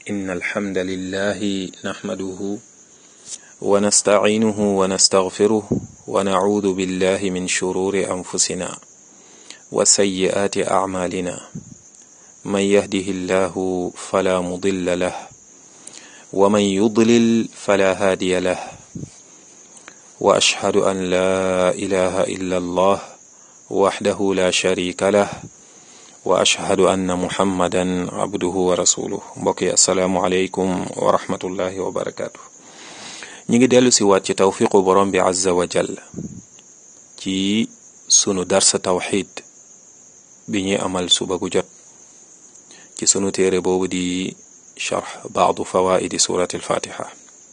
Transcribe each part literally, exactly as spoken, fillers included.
إن الحمد لله نحمده ونستعينه ونستغفره ونعوذ بالله من شرور أنفسنا وسيئات أعمالنا من يهده الله فلا مضل له ومن يضلل فلا هادي له وأشهد أن لا إله إلا الله وحده لا شريك له وأشهد أن محمدا عبده ورسوله mbokki assalaamu aleykum wa rahmatullahi wa barakaatu. ñi ngi dellu si waat ci tawfiqu borom bi azza wa jalla ci sunu darsa tawxid bi ñuy amal suba gu jot ci sunu téere boobu di charx baadu fawaidi surati alfatiha.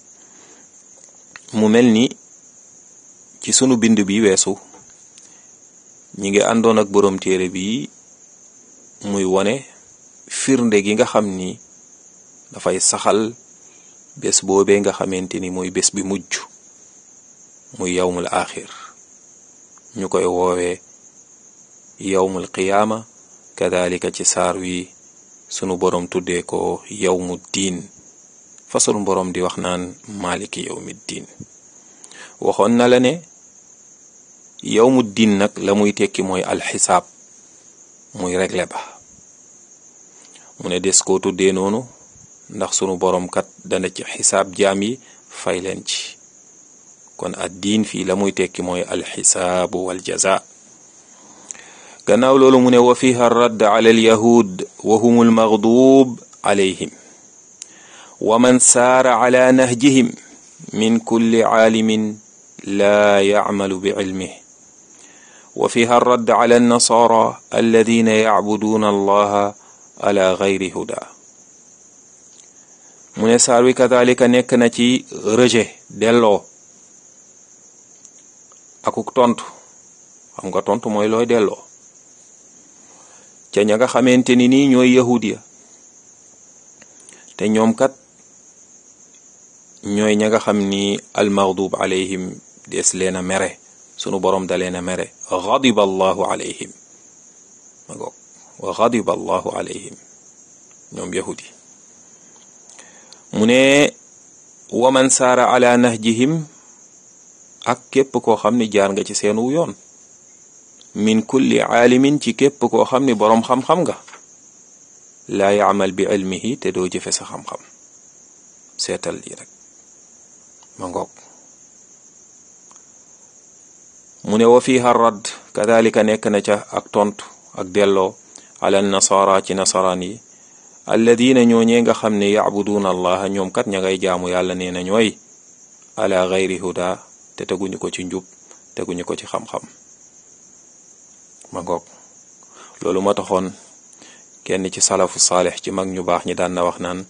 mu mel ni ci sunu bind bi weesu ñi ngi àndoon ak borom téere bi muy wone firnde gi nga xam ni dafay saxal bés boobee nga xamante ni mooy bés bi mujj muy yawmul axir ñu koy woowee yawmul qiyaama kadalika ci saar wi sunu borom tuddee ko yawmu diin fa sunu borom di wax naan maliki yawmi diin. waxoon na la ne yawmu diin nag la muy tekki mooy alxisaab muy regle ba mu ne des koo tuddee noonu ndax sunu borom kat dana ci xisaab jaam yi fay leen ci kon ad diin fii la muy tekki mooy alxisaabu wal jaza. gannaaw loolu mu ne wa fiha radd ala alyahud wa hum almaghdub alayhim wa man saara ala nahjihim min kulli aalimin laa yacmalu bi cilmihi wa fiha radd ala annasara alladina yacbuduuna allaha ala gayri huda. mu ne saar wi kadalika nekk na ci rejet delloo akuk tontu xam nga tontu mooy looy delloo ca ña nga xamante ni nii ñooy yahudiya te ñoom kat ñooy ña nga xam ni almaghdub alayhim des leen a mere sunu borom da leen a mere ghadiba allahu alayhim ma goog wa ghadiba allahu alayhim ñoom yahudi. mu ne waman saara ala nahjihim ak képp koo xam ni jaar nga ci seenu yoon min kulli aalimin ci képp koo xam ni boroom xam-xam nga laa yaamal bi ilmihi te doo jëfe sa xam-xam seetal lii rek ma ngoog. mu ne wa fiha radd kadalika nekk na ca ak tontu ak delloo ala nasara ci nasaraan yi alladina ñooñee nga xam ne yacbuduuna allaha ñoom kat ña ngay jaamu yàlla nee na ñooy ala gayri huda te teguñu ko ci njub teguñu ko ci xam-xam ma ngoog. loolu ma taxoon kenn ci salafu saalix ci mag ñu baax ñi daan na wax naan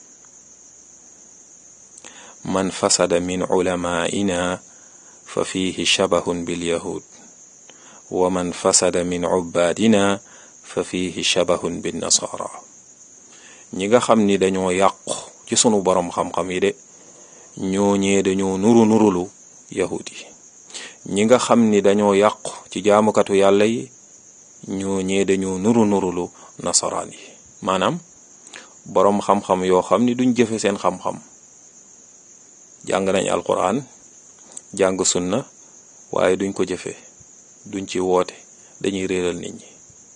man fasada min ulamaina fa fihi shabahun bil yahud wa man fasada min ubbaadina fa fihi shabahun bin nasara. ñi nga xam ni dañoo yàqu ci sunu borom xam-xam yi de ñooñee dañoo nuru nurulu yahudi ñi nga xam ni dañoo yàqu ci jaamukatu yàlla yi ñooñee dañoo nuru nurulu nasaraan yi. maanaam borom xam-xam yoo xam ni duñ jëfe seen xam-xam jàng nañ alquran jàng sunna waaye duñ ko jëfe duñ ci woote dañuy réeral nit ñi.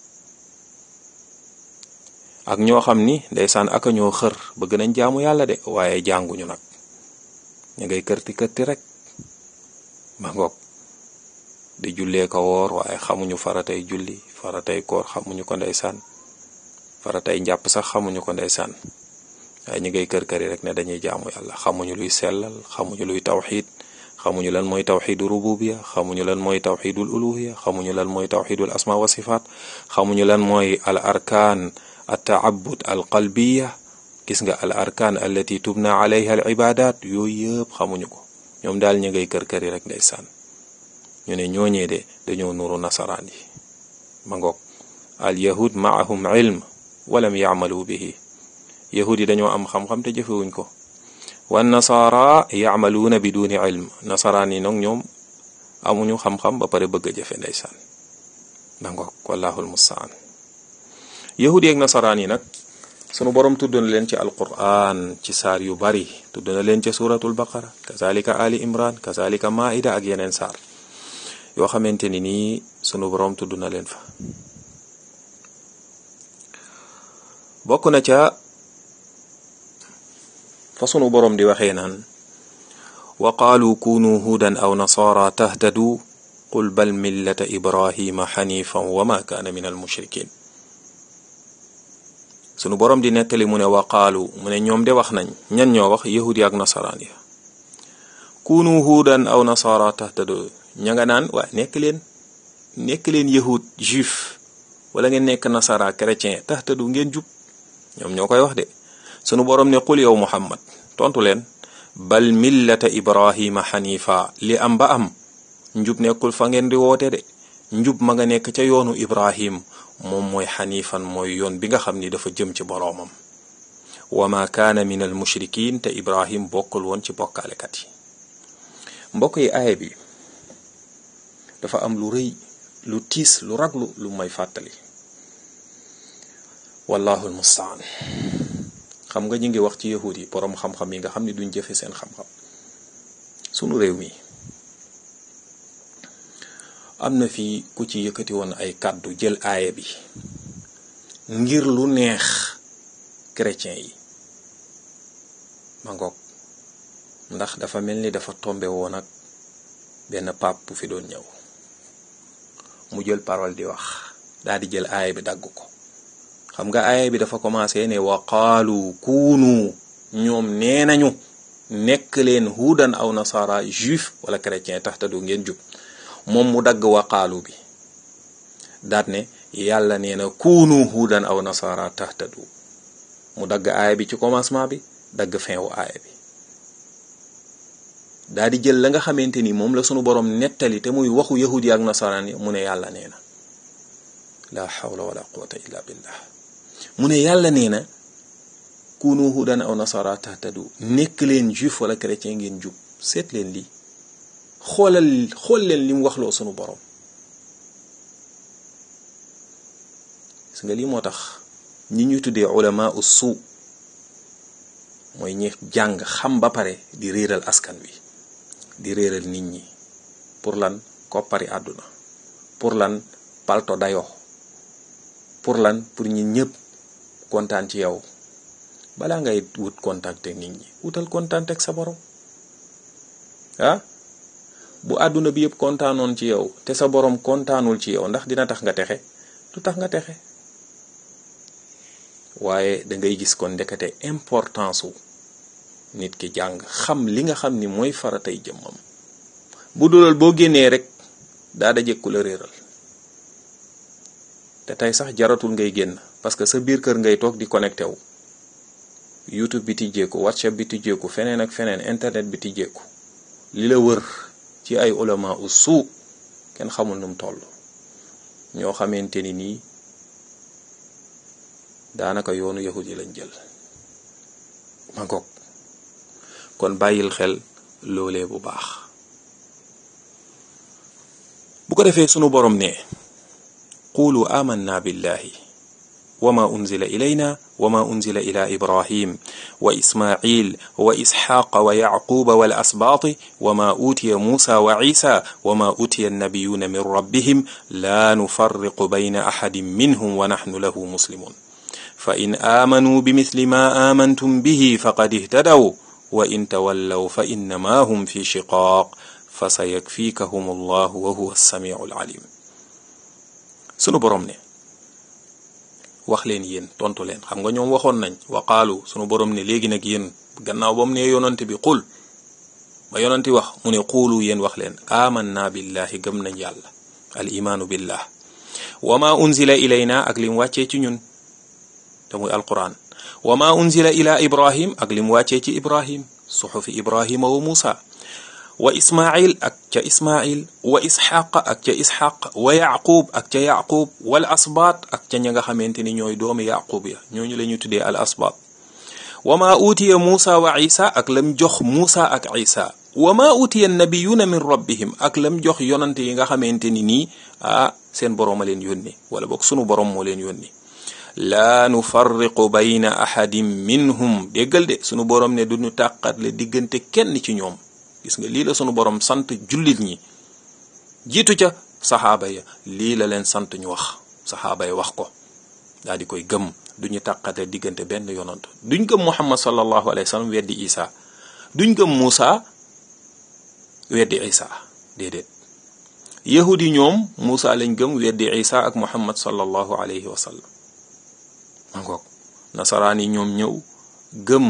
ak ñoo xam ni ndeysaan aka ñoo xër bëgg nañ jaamu yàlla de waaye jànguñu nag ñu ngay kërti kërti rek ba ngoog di jullee ko woor waaye xamuñu faratay julli faratay koor xamuñu ko ndeysaan faratay njàpp sax xamuñu ko ndeysaan waaye ñu ngay kër këri rek ne dañuy jaamu yàlla xamuñu luy sellal xamuñu luy tawxid xamuñu lan mooy tawxidu rububiya xamuñu lan mooy tawxidul uluhiya xamuñu lan mooy tawxidul asma wa sifaat xamuñu lan mooy al arkaan attaabud al qalbiya gis nga al arkaan allati tubna alayha al ibadat yooyu yëpp xamuñu ko ñoom daal ñu ngay kër këri rek ndeysaan. ñu ne ñooñee de dañoo nuru nasaraan yi ma ngoog. al yahud maahum ilm walam yaamalu bihi yahud yi dañoo am xam-xam te jëfewuñ ko. wan nasara yaamaluuna biduni ilm nasaraan yi nag ñoom amuñu xam-xam ba pare bëgg a jëfe ndeysaan ma ngoog wallahul mustaan. yahudi ak nasaraan yi nag sunu borom tudd na leen ci alquran ci saar yu bari, tudd na leen ci suratul baqara, kazalika ali imran, kazalika maida ak yeneen saar yoo xamante ni nii sunu borom tudd na leen fa. bokk na ca fa sunu borom di waxee naan wa qaalu kunu hudan aw nasara tahtadu qul bal millata ibrahima xanifan wa ma kaana min al mushrikin. sunu borom di nettali mu ne wa qaalu mu ne ñoom de wax nañ, ñan ñoo wax? yahudi ak nasaraan ya. kunu hudan aw nasara tahtadu, ña nga naan waa nekk leen nekk leen yahud juif wala ngeen nekk nasara chrétien tahtadu ngeen jub. ñoom ñoo koy wax de. sunu borom ne qul yow muhammad tontu leen bal millata ibrahima xanifa, li am ba am njub nekkul fa ngeen di woote de, njub ma nga nekk ca yoonu ibrahim, moom mooy xanifan mooy yoon bi nga xam ni dafa jëm ci boroomam. wa ma kaana min al mushrikin, te ibrahim bokkul woon ci bokkaalekat yi. mbokk yi aaya bi dafa am lu rëy lu tiis lu raglu lu may fàttali. wallahu almustaan. xam nga ñu ngi wax ci yahud yi, boroom xam-xam yi nga xam ni duñ jëfe seen xam-xam. sunu réew mi am na fi ku ci yëkkati woon ay kàddu jël aaya bi ngir lu neex chrétien yi ma ngoog, ndax dafa mel ni dafa tombe woon ak benn pape bu fi doon ñëw, mu jël parole di wax daal di jël aaya bi dagg ko. xam nga aaya bi dafa commencé ne wa qaalu kuunu, ñoom nee nañu nekk leen hudan aw nasara juif wala chrétien tahtadu ngeen jub. moom mu dagg wa qaalu bi daat ne yàlla nee na kuunu hudan aw nasara tahtadu, mu dagg aaya bi ci commencement bi, dagg fin wu aaya bi, daa di jël la nga xamante ni moom la sunu borom nettali te muy waxu yahudi ak nasaraan yi, mu ne yàlla nee na la hawla wala quwwata illa billah. mu ne yàlla nee na kunu hudan aw nasara tahtadu, nekk leen juif wala chrétien ngeen jub. seet leen lii, xoolal xool leen li mu waxloo sunu borom. gis nga lii moo tax ñi ñuy tuddee ulama ussu mooy ñi jàng xam ba pare di réeral askan wi, di réeral nit ñi. pour lan? koppari àdduna. pour lan? palto dayo. pour lan? pour ñi ñëpp kontaan ci yow. balaa ngay wut contact ak nit ñi wutal contact ak sa borom. ah bu àdduna bi yëpp kontaanoon ci yow te sa borom kontaanul ci yow, ndax dina tax nga texe? du tax nga texe. waaye da ngay gis kon ndekete importance wu nit ki jàng xam li nga xam ni mooy faratay jëmmam. bu dulal boo génnee rek daa da jekku la réeral. te tey sax jaratul ngay génn, parce que sa biir kër ngay toog di connecté wu. YouTube bi tijjeeku, WhatsApp bi tijjeeku, feneen ak feneen, internet bi tijjeeku. li la wër ci ay ulama ussu kenn xamul nu mu toll, ñoo xamante ni nii daanaka yoonu yahud yi lañ jël. ma ngoog kon bàyyil xel loolee bu baax. bu ko defee sunu borom ne qulu amanna billahi wama unzila ilayna wama unzila ila ibrahim wa ismail wa isxaqa wa yaquba wal asbaati wama utiya musa wa isa wama utiya annabiyuna min rabbihim la nufarriqu bayna ahadin minhum wa nahnu lahu muslimun fa in amanuu bimithli ma amantum bihi faqad ihtadaw wa in tawallaw fa innama hum fi shiqaaq fa sayakfikahum allahu wa huwa as-samiu al-alim. sunu borom ne wax leen yéen, tontu leen. xam nga ñoom waxoon nañ wa qaalu, sunu borom ne léegi nag yéen, gannaaw ba mu ne yonante bi qul, ba yonante wax mu ne quulu yéen wax leen amanna billahi, gëm nañ yàlla, al imaanu billah, wa ma unzila ilayna, ak lim wàccee ci ñun te muy alquran, wa ma unzila ila ibrahim, ak lim wàccee ci ibrahim, suxufi ibrahima wa musa, wa ismail ak ca ismail, wa isxaq ak ca isxaq, wa yaqub ak ca yaqub, wal asbaat ak ca ña nga xamante ni ñooy doomi yaqub ya, ñooñu la ñu tuddee al asbaat, wa ma utiya musa wa isa, ak lam jox musa ak isa, wa ma utiya nabiyuna min rabbihim, ak lam jox yonante yi nga xamante ni nii ah seen borom a leen yónni, wala boog sunu borom moo leen yónni. laa nufarriqu bayna ahadin minhum. déggal de sunu borom ne duñu tàqatle diggante kenn ci ñoom. gis nga lii la sunu borom sant jullit ñi, jiitu ca saxaaba ya lii la leen sant ñu wax, saxaaba ya wax ko daal di koy gëm. duñu tàqatle diggante benn yonant. duñ gëm Muhammad sallallahu alayhi wa sallam weddi Isa, duñ gëm Muusa weddi Isa, déedéet. yahudi ñoom Muusa lañ gëm weddi Isa ak Muhammad sallallahu alayhi wa sallam. mangoog nasaraan yi ñoom ñëw gëm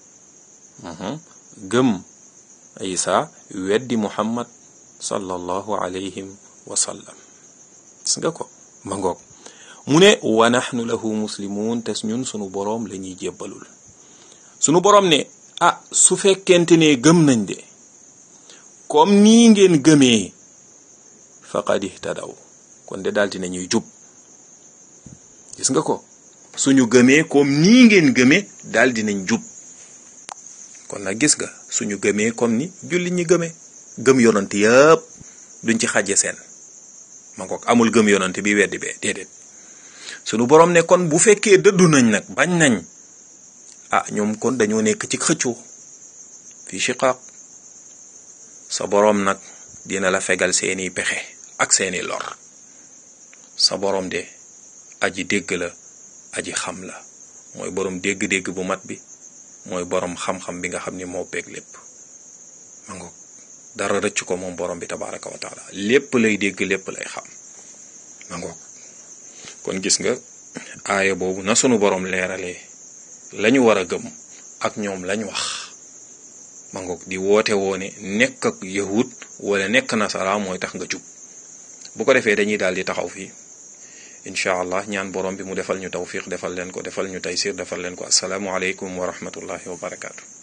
gëm Isa weddi Muhammad sallallahu alayhi wa sallam. gis nga ko mangoog mu ne wa nahnu lahu muslimun, te ñun sunu boroom la ñuy jébbalul. sunu boroom ne ah su fekkente ne gëm nañ de comme nii ngeen gëmee faqad ihtadaw, kon de daal dina ñuy jub. gis nga ko suñu gëmee comme nii ngeen gëmee daal dinañ jub. kon nag gis nga suñu gëmee comme ni jullit ñi gëmee, gëm yonant yëpp duñ ci xaje seen ma ngoog. amul gëm yonant bi weddi bee, déedéet. suñu borom ne kon bu fekkee dëddu nañ nag bañ nañ, ah ñoom kon dañoo nekk ci xëccoo fi shiqaaq. sa borom nag dina la fegal seeni pexe ak seeni lor. sa borom de aji dégg la, aji xam la, mooy borom dégg-dégg bu mat bi, mooy borom xam-xam bi nga xam ni moo peeg lépp. ma ngoog dara rëcc ko moom borom bi tabaraka wa taala, lépp lay dégg, lépp lay xam. ma ngoog kon gis nga aaya boobu na sunu borom leeralee lañu war a gëm ak ñoom lañ wax. ma ngoog di woote woone nekk ak yahud wala nekk nasara mooy tax nga jub. bu ko defee dañuy daal di taxaw fii incha allah, ñaan borom bi mu defal ñu tawfiq, defal leen ko, defal ñu taysir, defal leen ko. asalaamu aleykum wa rahmatullahi wa barakaatu.